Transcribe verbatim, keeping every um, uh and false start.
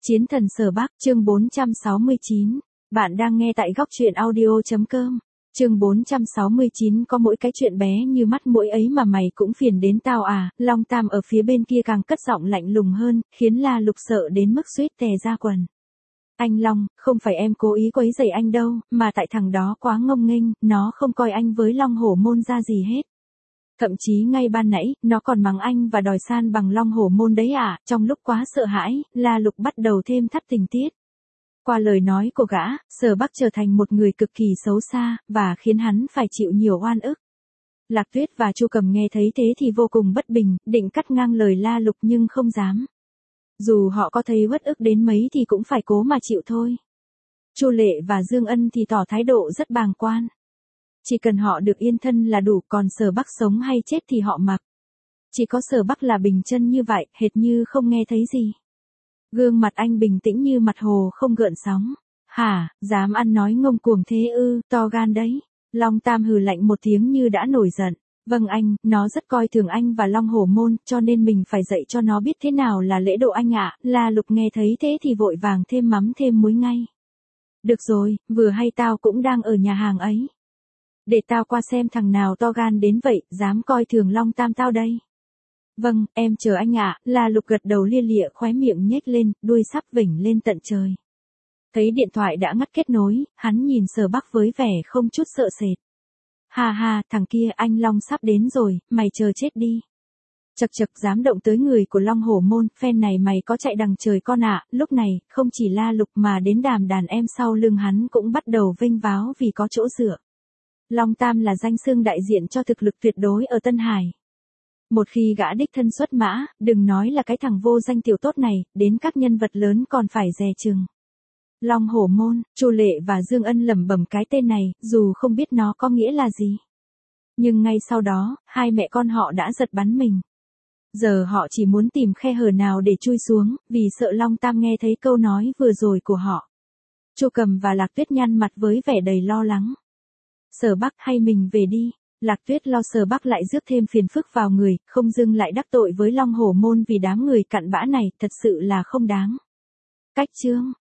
Chiến thần Sở Bắc, chương bốn trăm sáu mươi chín. Bạn đang nghe tại góc truyện audio chấm com. Chương bốn trăm sáu mươi chín có mỗi cái chuyện bé như mắt mũi ấy mà mày cũng phiền đến tao à, Long Tam ở phía bên kia càng cất giọng lạnh lùng hơn, khiến La Lục sợ đến mức suýt tè ra quần. Anh Long, không phải em cố ý quấy rầy anh đâu, mà tại thằng đó quá ngông nghênh, nó không coi anh với Long Hổ Môn ra gì hết. Thậm chí ngay ban nãy, nó còn mắng anh và đòi san bằng Long Hổ Môn đấy à, trong lúc quá sợ hãi, La Lục bắt đầu thêm thắt tình tiết. Qua lời nói của gã, Sở Bắc trở thành một người cực kỳ xấu xa, và khiến hắn phải chịu nhiều oan ức. Lạc Tuyết và Chu Cầm nghe thấy thế thì vô cùng bất bình, định cắt ngang lời La Lục nhưng không dám. Dù họ có thấy uất ức đến mấy thì cũng phải cố mà chịu thôi. Chu Lệ và Dương Ân thì tỏ thái độ rất bàng quan. Chỉ cần họ được yên thân là đủ, còn Sở Bắc sống hay chết thì họ mặc. Chỉ có Sở Bắc là bình chân như vậy, hệt như không nghe thấy gì. Gương mặt anh bình tĩnh như mặt hồ không gợn sóng. Hả, dám ăn nói ngông cuồng thế ư, to gan đấy. Long Tam hừ lạnh một tiếng như đã nổi giận. Vâng anh, nó rất coi thường anh và Long Hổ Môn, cho nên mình phải dạy cho nó biết thế nào là lễ độ anh ạ. La Lục nghe thấy thế thì vội vàng thêm mắm thêm muối ngay. Được rồi, vừa hay tao cũng đang ở nhà hàng ấy. Để tao qua xem thằng nào to gan đến vậy, dám coi thường Long Tam tao đây. Vâng, em chờ anh ạ. La Lục gật đầu lia lịa, khóe miệng nhếch lên, đuôi sắp vểnh lên tận trời. Thấy điện thoại đã ngắt kết nối, hắn nhìn Sở Bắc với vẻ không chút sợ sệt. Ha ha, thằng kia, anh Long sắp đến rồi, mày chờ chết đi. Chật chật, dám động tới người của Long Hổ Môn, phen này mày có chạy đằng trời con ạ. Lúc này, không chỉ La Lục mà đến đàm đàn em sau lưng hắn cũng bắt đầu vênh váo vì có chỗ dựa. Long Tam là danh xưng đại diện cho thực lực tuyệt đối ở Tân Hải. Một khi gã đích thân xuất mã, đừng nói là cái thằng vô danh tiểu tốt này, đến các nhân vật lớn còn phải dè chừng. Long Hổ Môn, Chu Lệ và Dương Ân lẩm bẩm cái tên này, dù không biết nó có nghĩa là gì. Nhưng ngay sau đó, hai mẹ con họ đã giật bắn mình. Giờ họ chỉ muốn tìm khe hở nào để chui xuống, vì sợ Long Tam nghe thấy câu nói vừa rồi của họ. Chu Cầm và Lạc Tuyết nhăn mặt với vẻ đầy lo lắng. Sở Bắc, hay mình về đi. Lạc Tuyết lo Sở Bắc lại rước thêm phiền phức vào người, không dưng lại đắc tội với Long Hổ Môn vì đám người cặn bã này, thật sự là không đáng. Cách chương